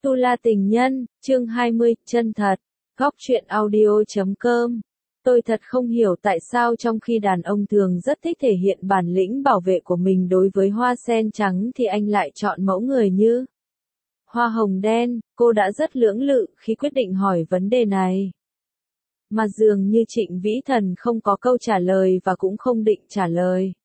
Tu La Tình Nhân, chương 20, chân thật. Góc truyện audio.com. Tôi thật không hiểu tại sao trong khi đàn ông thường rất thích thể hiện bản lĩnh bảo vệ của mình đối với hoa sen trắng thì anh lại chọn mẫu người như hoa hồng đen. Cô đã rất lưỡng lự khi quyết định hỏi vấn đề này. Mà dường như Trịnh Vĩ Thần không có câu trả lời và cũng không định trả lời.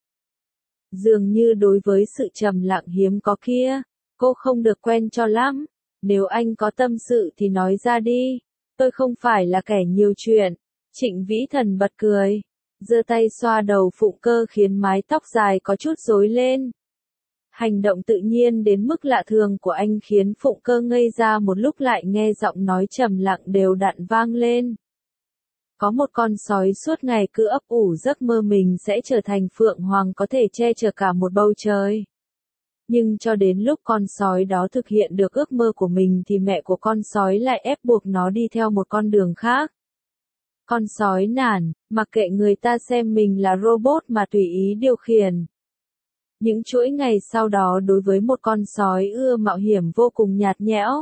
Dường như đối với sự trầm lặng hiếm có kia, cô không được quen cho lắm. Nếu anh có tâm sự thì nói ra đi, tôi không phải là kẻ nhiều chuyện. Trịnh Vĩ Thần bật cười, giơ tay xoa đầu Phụng Cơ khiến mái tóc dài có chút rối lên. Hành động tự nhiên đến mức lạ thường của anh khiến Phụng Cơ ngây ra một lúc, lại nghe giọng nói trầm lặng đều đặn vang lên. Có một con sói suốt ngày cứ ấp ủ giấc mơ mình sẽ trở thành phượng hoàng có thể che chở cả một bầu trời. Nhưng cho đến lúc con sói đó thực hiện được ước mơ của mình thì mẹ của con sói lại ép buộc nó đi theo một con đường khác. Con sói nản, mặc kệ người ta xem mình là robot mà tùy ý điều khiển. Những chuỗi ngày sau đó đối với một con sói ưa mạo hiểm vô cùng nhạt nhẽo.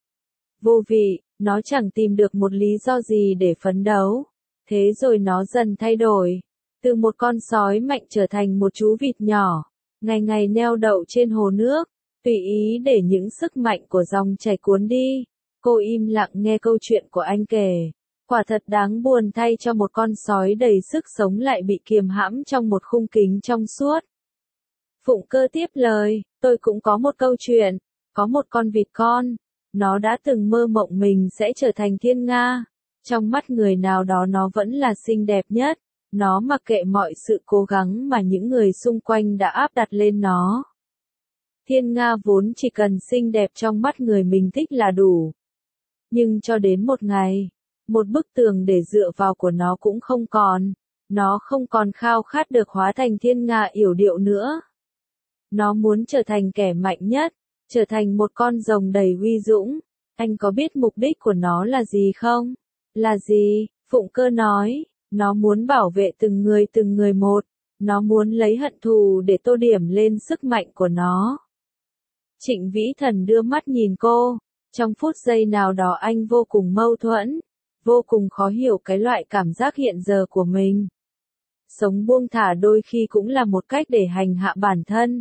Vô vị, nó chẳng tìm được một lý do gì để phấn đấu. Thế rồi nó dần thay đổi. Từ một con sói mạnh trở thành một chú vịt nhỏ. Ngày ngày neo đậu trên hồ nước, tùy ý để những sức mạnh của dòng chảy cuốn đi. Cô im lặng nghe câu chuyện của anh kể. Quả thật đáng buồn thay cho một con sói đầy sức sống lại bị kiềm hãm trong một khung kính trong suốt. Phụng Cơ tiếp lời, tôi cũng có một câu chuyện. Có một con vịt con. Nó đã từng mơ mộng mình sẽ trở thành thiên nga. Trong mắt người nào đó nó vẫn là xinh đẹp nhất. Nó mặc kệ mọi sự cố gắng mà những người xung quanh đã áp đặt lên nó. Thiên nga vốn chỉ cần xinh đẹp trong mắt người mình thích là đủ. Nhưng cho đến một ngày, một bức tường để dựa vào của nó cũng không còn. Nó không còn khao khát được hóa thành thiên nga yểu điệu nữa. Nó muốn trở thành kẻ mạnh nhất, trở thành một con rồng đầy uy dũng. Anh có biết mục đích của nó là gì không? Là gì? Phụng Cơ nói. Nó muốn bảo vệ từng người một. Nó muốn lấy hận thù để tô điểm lên sức mạnh của nó. Trịnh Vĩ Thần đưa mắt nhìn cô. Trong phút giây nào đó anh vô cùng mâu thuẫn. Vô cùng khó hiểu cái loại cảm giác hiện giờ của mình. Sống buông thả đôi khi cũng là một cách để hành hạ bản thân.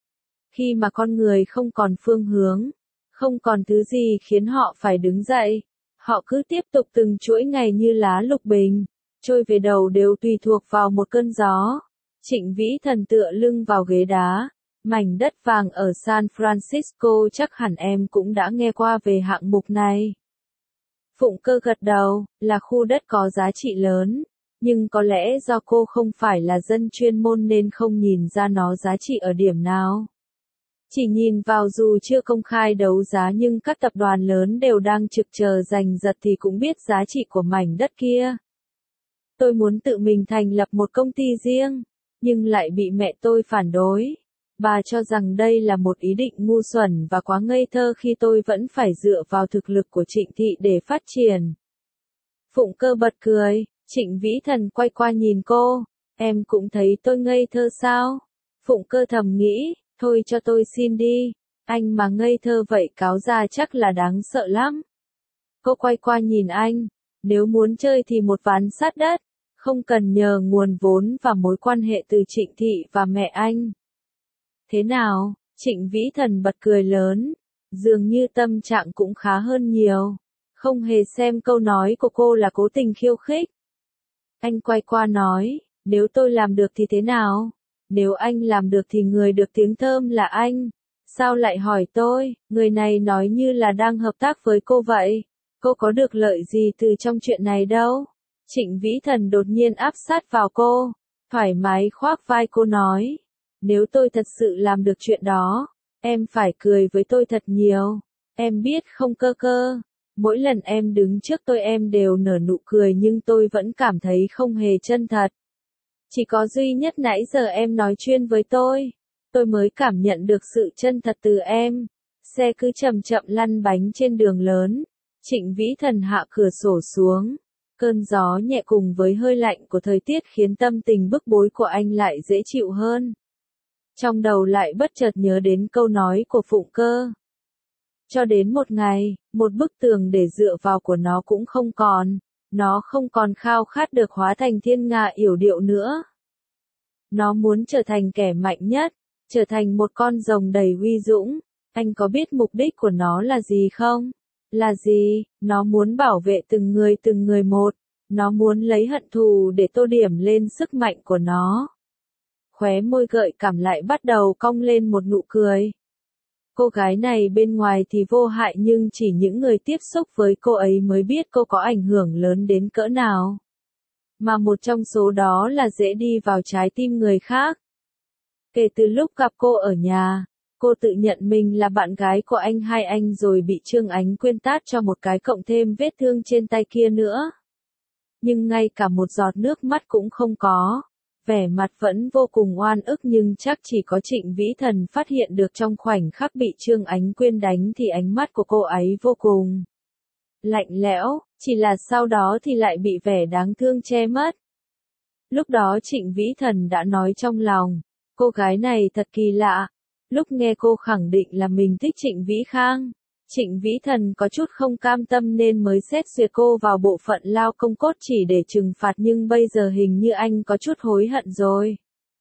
Khi mà con người không còn phương hướng, không còn thứ gì khiến họ phải đứng dậy, họ cứ tiếp tục từng chuỗi ngày như lá lục bình, trôi về đâu đều tùy thuộc vào một cơn gió. Trịnh Vĩ Thần tựa lưng vào ghế đá, mảnh đất vàng ở San Francisco, chắc hẳn em cũng đã nghe qua về hạng mục này. Phụng Cơ gật đầu, là khu đất có giá trị lớn, nhưng có lẽ do cô không phải là dân chuyên môn nên không nhìn ra nó giá trị ở điểm nào. Chỉ nhìn vào dù chưa công khai đấu giá nhưng các tập đoàn lớn đều đang trực chờ giành giật thì cũng biết giá trị của mảnh đất kia. Tôi muốn tự mình thành lập một công ty riêng, nhưng lại bị mẹ tôi phản đối. Bà cho rằng đây là một ý định ngu xuẩn và quá ngây thơ khi tôi vẫn phải dựa vào thực lực của Trịnh Thị để phát triển. Phụng Cơ bật cười, Trịnh Vĩ Thần quay qua nhìn cô, em cũng thấy tôi ngây thơ sao? Phụng Cơ thầm nghĩ, thôi cho tôi xin đi, anh mà ngây thơ vậy cáo ra chắc là đáng sợ lắm. Cô quay qua nhìn anh, nếu muốn chơi thì một ván sát đất, không cần nhờ nguồn vốn và mối quan hệ từ Trịnh Thị và mẹ anh. Thế nào? Trịnh Vĩ Thần bật cười lớn, dường như tâm trạng cũng khá hơn nhiều, không hề xem câu nói của cô là cố tình khiêu khích. Anh quay qua nói, nếu tôi làm được thì thế nào? Nếu anh làm được thì người được tiếng thơm là anh. Sao lại hỏi tôi? Người này nói như là đang hợp tác với cô vậy. Cô có được lợi gì từ trong chuyện này đâu? Trịnh Vĩ Thần đột nhiên áp sát vào cô, thoải mái khoác vai cô nói. Nếu tôi thật sự làm được chuyện đó, em phải cười với tôi thật nhiều. Em biết không Cơ Cơ? Mỗi lần em đứng trước tôi em đều nở nụ cười nhưng tôi vẫn cảm thấy không hề chân thật. Chỉ có duy nhất nãy giờ em nói chuyện với tôi mới cảm nhận được sự chân thật từ em. Xe cứ chậm chậm lăn bánh trên đường lớn. Trịnh Vĩ Thần hạ cửa sổ xuống. Cơn gió nhẹ cùng với hơi lạnh của thời tiết khiến tâm tình bức bối của anh lại dễ chịu hơn. Trong đầu lại bất chợt nhớ đến câu nói của Phụng Cơ. Cho đến một ngày, một bức tường để dựa vào của nó cũng không còn. Nó không còn khao khát được hóa thành thiên nga yểu điệu nữa. Nó muốn trở thành kẻ mạnh nhất, trở thành một con rồng đầy uy dũng. Anh có biết mục đích của nó là gì không? Là gì? Nó muốn bảo vệ từng người một. Nó muốn lấy hận thù để tô điểm lên sức mạnh của nó. Khóe môi gợi cảm lại bắt đầu cong lên một nụ cười. Cô gái này bên ngoài thì vô hại nhưng chỉ những người tiếp xúc với cô ấy mới biết cô có ảnh hưởng lớn đến cỡ nào. Mà một trong số đó là dễ đi vào trái tim người khác. Kể từ lúc gặp cô ở nhà, cô tự nhận mình là bạn gái của anh hai anh rồi bị Trương Ánh Quyên tát cho một cái cộng thêm vết thương trên tay kia nữa. Nhưng ngay cả một giọt nước mắt cũng không có. Vẻ mặt vẫn vô cùng oan ức nhưng chắc chỉ có Trịnh Vĩ Thần phát hiện được trong khoảnh khắc bị Trương Ánh Quyên đánh thì ánh mắt của cô ấy vô cùng lạnh lẽo, chỉ là sau đó thì lại bị vẻ đáng thương che mất. Lúc đó Trịnh Vĩ Thần đã nói trong lòng, cô gái này thật kỳ lạ. Lúc nghe cô khẳng định là mình thích Trịnh Vĩ Khang, Trịnh Vĩ Thần có chút không cam tâm nên mới xét duyệt cô vào bộ phận lao công cốt chỉ để trừng phạt nhưng bây giờ hình như anh có chút hối hận rồi.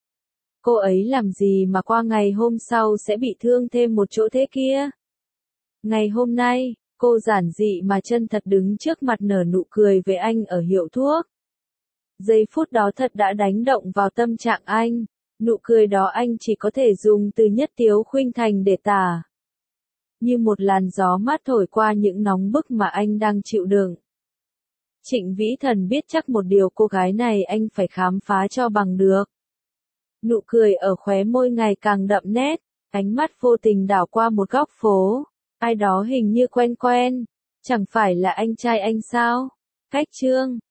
Cô ấy làm gì mà qua ngày hôm sau sẽ bị thương thêm một chỗ thế kia? Ngày hôm nay, cô giản dị mà chân thật đứng trước mặt nở nụ cười với anh ở hiệu thuốc. Giây phút đó thật đã đánh động vào tâm trạng anh, nụ cười đó anh chỉ có thể dùng từ nhất tiếu khuynh thành để tả. Như một làn gió mát thổi qua những nóng bức mà anh đang chịu đựng. Trịnh Vĩ Thần biết chắc một điều cô gái này anh phải khám phá cho bằng được. Nụ cười ở khóe môi ngày càng đậm nét, ánh mắt vô tình đảo qua một góc phố. Ai đó hình như quen quen, chẳng phải là anh trai anh sao? Cách Trương.